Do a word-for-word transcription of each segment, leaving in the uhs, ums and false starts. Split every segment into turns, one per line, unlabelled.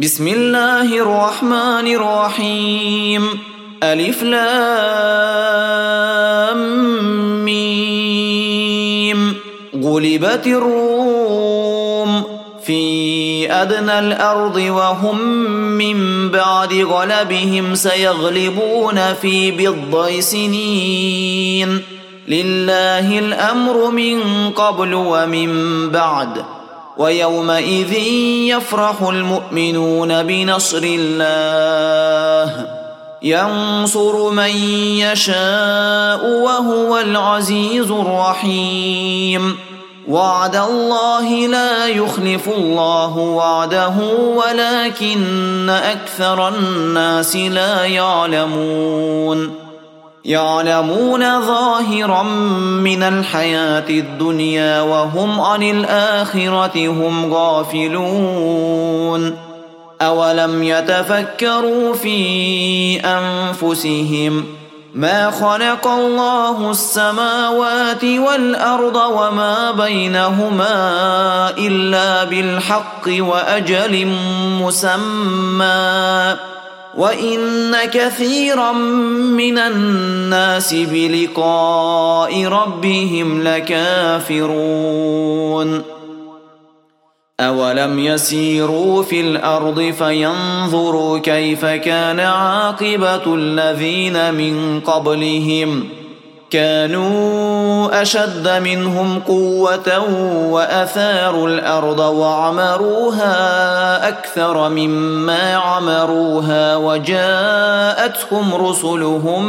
بسم الله الرحمن الرحيم ألف لام ميم غلبت الروم في أدنى الأرض وهم من بعد غلبهم سيغلبون في بضع سنين لله الأمر من قبل ومن بعد ويومئذ يفرح المؤمنون بنصر الله ينصر من يشاء وهو العزيز الرحيم وعد الله لا يخلف الله وعده ولكن أكثر الناس لا يعلمون يعلمون ظاهرا من الحياة الدنيا وهم عن الآخرة هم غافلون أولم يتفكروا في أنفسهم ما خلق الله السماوات والأرض وما بينهما إلا بالحق وأجل مسمى وإن كثيرا من الناس بلقاء ربهم لكافرون أولم يسيروا في الأرض فينظروا كيف كان عاقبة الذين من قبلهم كانوا أشد منهم قوة وأثاروا الأرض وعمروها أكثر مما عمروها وجاءتهم رسلهم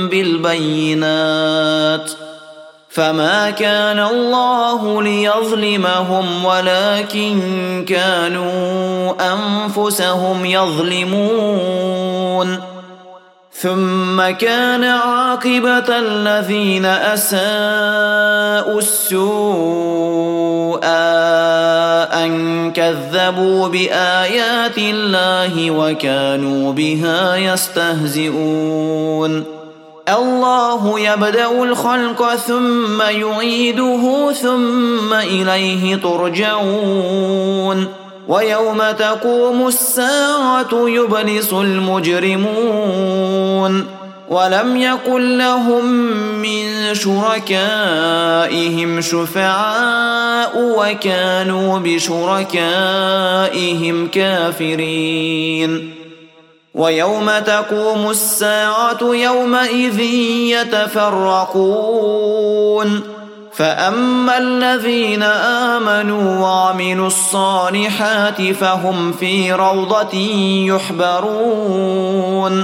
بالبينات فما كان الله ليظلمهم ولكن كانوا أنفسهم يظلمون ثم كان عاقبة الذين أساءوا السوء أن كذبوا بآيات الله وكانوا بها يستهزئون الله يبدأ الخلق ثم يعيده ثم إليه ترجعون ويوم تقوم الساعة يبلس المجرمون ولم يكن لهم من شركائهم شفعاء وكانوا بشركائهم كافرين ويوم تقوم الساعة يومئذ يتفرقون فأما الذين آمنوا وعملوا الصالحات فهم في روضة يحبرون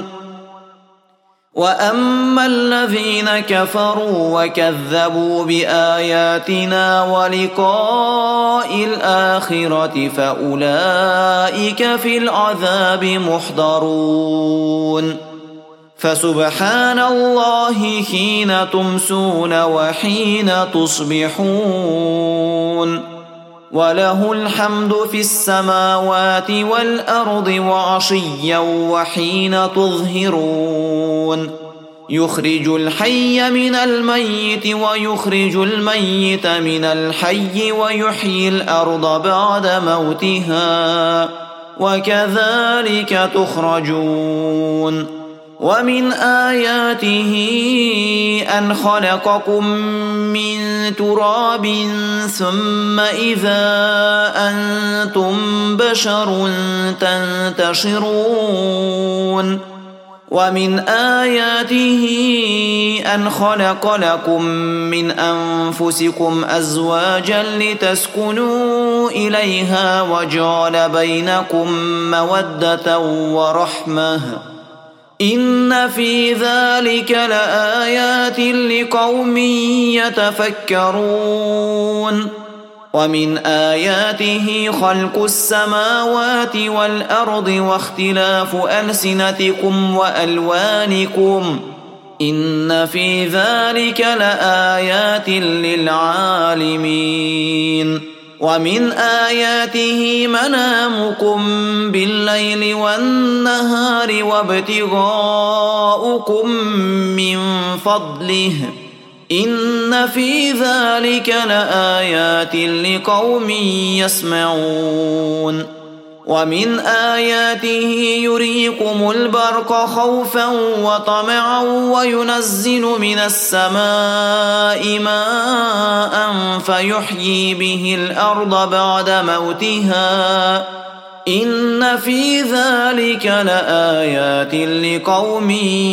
وأما الذين كفروا وكذبوا بآياتنا ولقاء الآخرة فأولئك في العذاب محضرون فسبحان الله حين تمسون وحين تصبحون وله الحمد في السماوات والأرض وعشيا وحين تظهرون يخرج الحي من الميت ويخرج الميت من الحي ويحيي الأرض بعد موتها وكذلك تخرجون ومن آياته أن خلقكم من تراب ثم إذا أنتم بشر تنتشرون ومن آياته أن خلق لكم من أنفسكم أزواجا لتسكنوا إليها وجعل بينكم مودة ورحمة إن في ذلك لآيات لقوم يتفكرون ومن آياته خلق السماوات والأرض واختلاف ألسنتكم وألوانكم إن في ذلك لآيات للعالمين ومن آياته منامكم بالليل والنهار وابتغاؤكم من فضله إن في ذلك لآيات لقوم يسمعون ومن آياته يريكم البرق خوفا وطمعا وينزل من السماء ماء فيحيي به الأرض بعد موتها إن في ذلك لآيات لقوم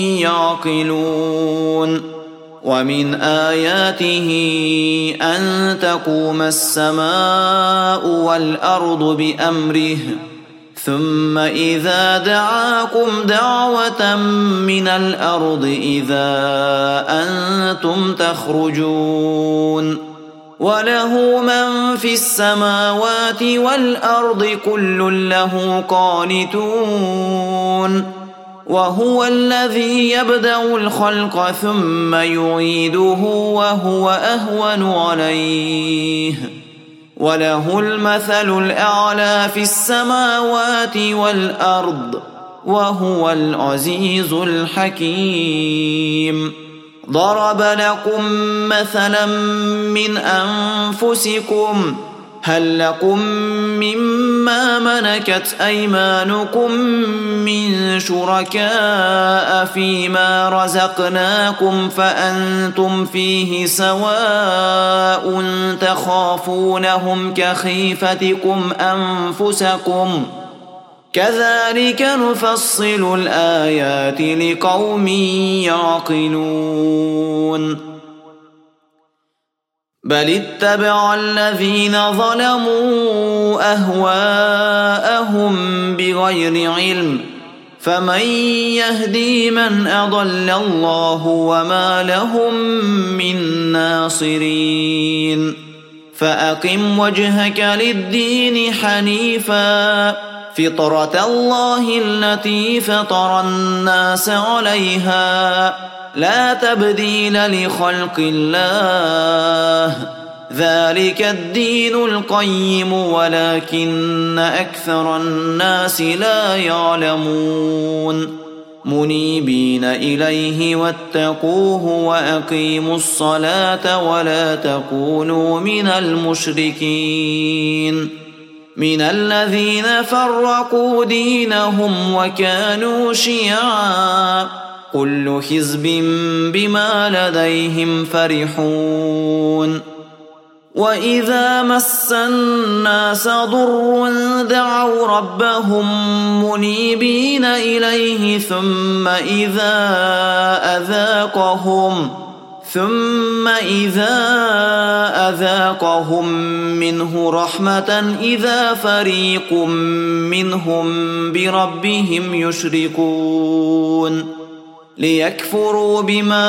يعقلون ومن آياته أن تقوم السماء والأرض بأمره ثم إذا دعاكم دعوة من الأرض إذا أنتم تخرجون وله من في السماوات والأرض كل له قانتون وهو الذي يبدأ الخلق ثم يعيده وهو أهون عليه وله المثل الأعلى في السماوات والأرض وهو العزيز الحكيم ضرب لكم مثلا من أنفسكم هل لكم مما ملكت أيمانكم من شركاء فيما رزقناكم فأنتم فيه سواء تخافونهم كخيفتكم أنفسكم كذلك نفصل الآيات لقوم يعقلون بل اتبع الذين ظلموا أهواءهم بغير علم فمن يهدي من أضل الله وما لهم من ناصرين فأقم وجهك للدين حنيفا فطرة الله التي فطر الناس عليها لا تبديل لخلق الله ذلك الدين القيم ولكن أكثر الناس لا يعلمون منيبين إليه واتقوه وأقيموا الصلاة ولا تكونوا من المشركين من الذين فرقوا دينهم وكانوا شيعا كل حزب بما لديهم فرحون وإذا مس الناس ضر دعوا ربهم منيبين إليه ثم إذا أذاقهم ثم إذا أذاقهم منه رحمة إذا فريق منهم بربهم يشركون ليكفروا بما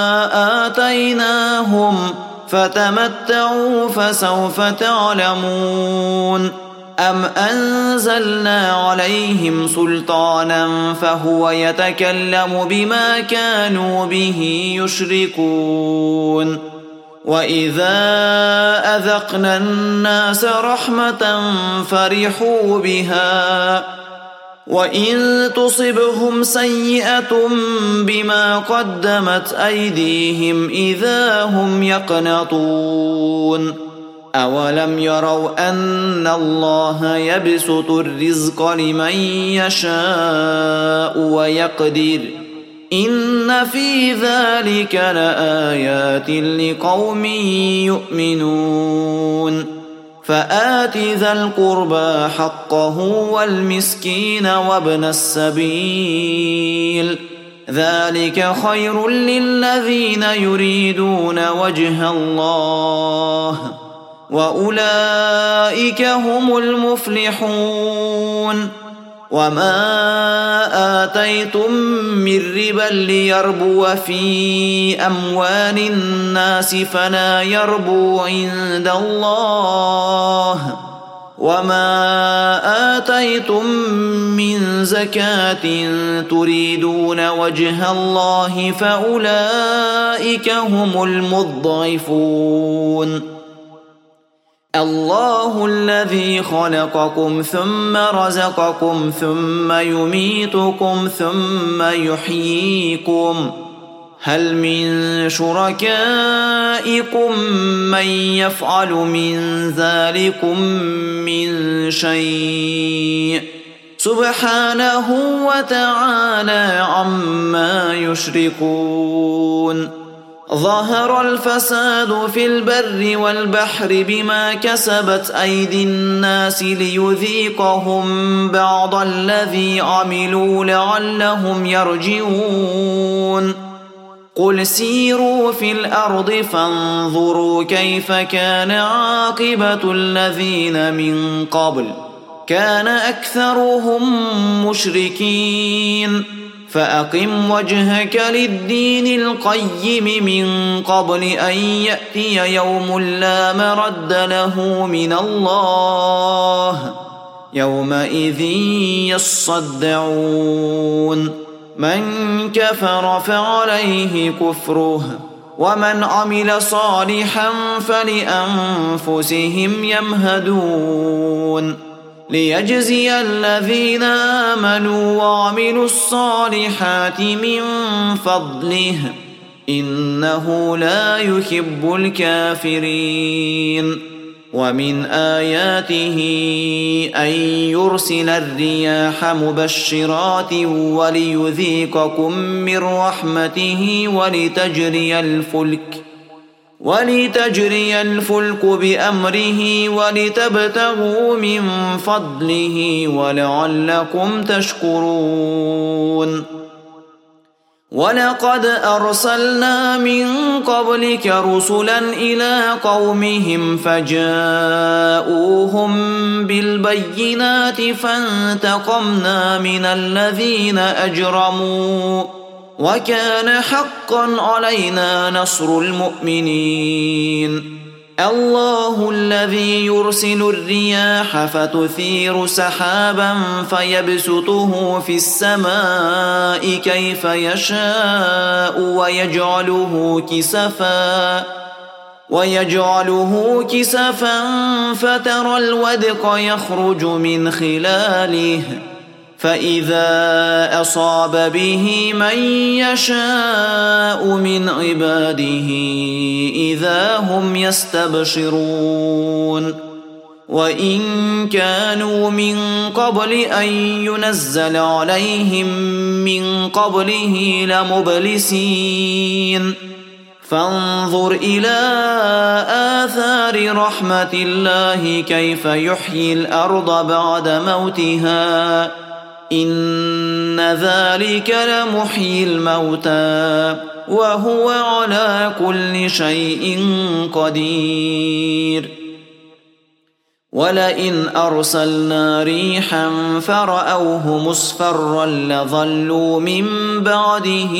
آتيناهم فتمتعوا فسوف تعلمون أم أنزلنا عليهم سلطانا فهو يتكلم بما كانوا به يشركون وإذا أذقنا الناس رحمة فرحوا بها وإن تصبهم سيئة بما قدمت أيديهم إذا هم يقنطون أولم يروا أن الله يبسط الرزق لمن يشاء ويقدر إن في ذلك لآيات لقوم يؤمنون فآت ذا القربى حقه والمسكين وابن السبيل ذلك خير للذين يريدون وجه الله وأولئك هم المفلحون وما آتيتم من ربا ليربو في أموال الناس فلا يربو عند الله وما آتيتم من زكاة تريدون وجه الله فأولئك هم المضعفون الله الذي خلقكم ثم رزقكم ثم يميتكم ثم يحييكم هل من شركائكم من يفعل من ذلكم من شيء سبحانه وتعالى عما يشركون ظهر الفساد في البر والبحر بما كسبت أيدي الناس ليذيقهم بعض الذي عملوا لعلهم يرجعون قل سيروا في الأرض فانظروا كيف كان عاقبة الذين من قبل كان أكثرهم مشركين فأقم وجهك للدين القيم من قبل أن يأتي يوم لا مرد له من الله يومئذ يصدعون من كفر فعليه كفره ومن عمل صالحا فلأنفسهم يمهدون ليجزي الذين آمنوا وعملوا الصالحات من فضله إنه لا يحب الكافرين ومن آياته أن يرسل الرياح مبشرات وليذيقكم من رحمته ولتجري الفلك ولتجري الفلك بأمره ولتبتغوا من فضله ولعلكم تشكرون ولقد أرسلنا من قبلك رسلا إلى قومهم فجاءوهم بالبينات فانتقمنا من الذين أجرموا وكان حقا علينا نصر المؤمنين الله الذي يرسل الرياح فتثير سحابا فيبسطه في السماء كيف يشاء ويجعله كسفا ويجعله كسفا فترى الودق يخرج من خلاله فإذا أصاب به من يشاء من عباده إذا هم يستبشرون وإن كانوا من قبل أن ينزل عليهم من قبله لمبلسين فانظر إلى آثار رحمة الله كيف يحيي الأرض بعد موتها إن ذلك لمحيي الموتى وهو على كل شيء قدير ولئن أرسلنا ريحا فرأوه مصفرا لظلوا من بعده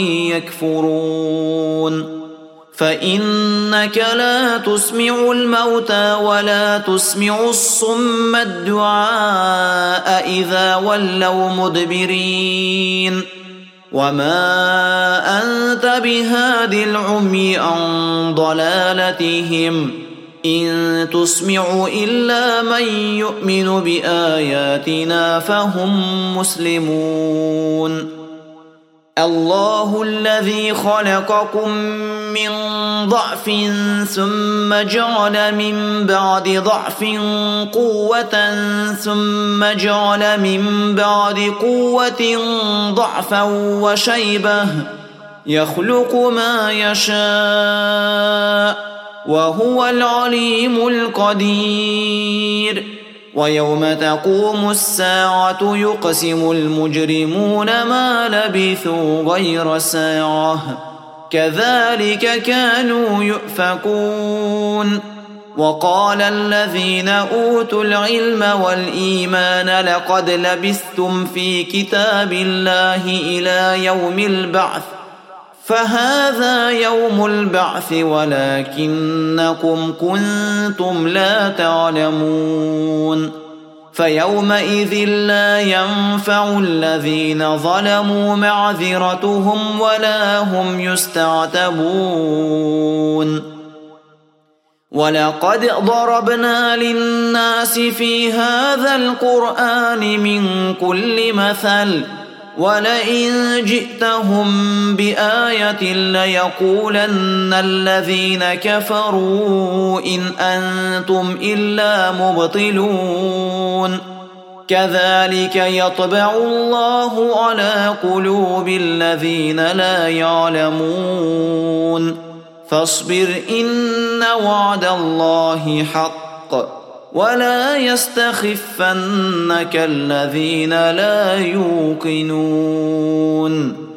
يكفرون فإنك لا تسمع الموتى ولا تسمع الصم الدعاء إذا ولوا مدبرين وما أنت بهاد العمي عن ضلالتهم إن تسمع إلا من يؤمن بآياتنا فهم مسلمون الله الذي خلقكم من ضعف ثم جعل من بعد ضعف قوة ثم جعل من بعد قوة ضعفا وشيبة يخلق ما يشاء وهو العليم القدير ويوم تقوم الساعة يقسم المجرمون ما لبثوا غير ساعة كذلك كانوا يؤفكون وقال الذين أوتوا العلم والإيمان لقد لبثتم في كتاب الله إلى يوم البعث فهذا يوم البعث ولكنكم كنتم لا تعلمون فيومئذ لا ينفع الذين ظلموا معذرتهم ولا هم يستعتبون ولقد ضربنا للناس في هذا القرآن من كل مثل ولئن جئتهم بآية ليقولن الذين كفروا إن أنتم إلا مبطلون كذلك يطبع الله على قلوب الذين لا يعلمون فاصبر إن وعد الله حق ولا يستخفنك الذين لا يوقنون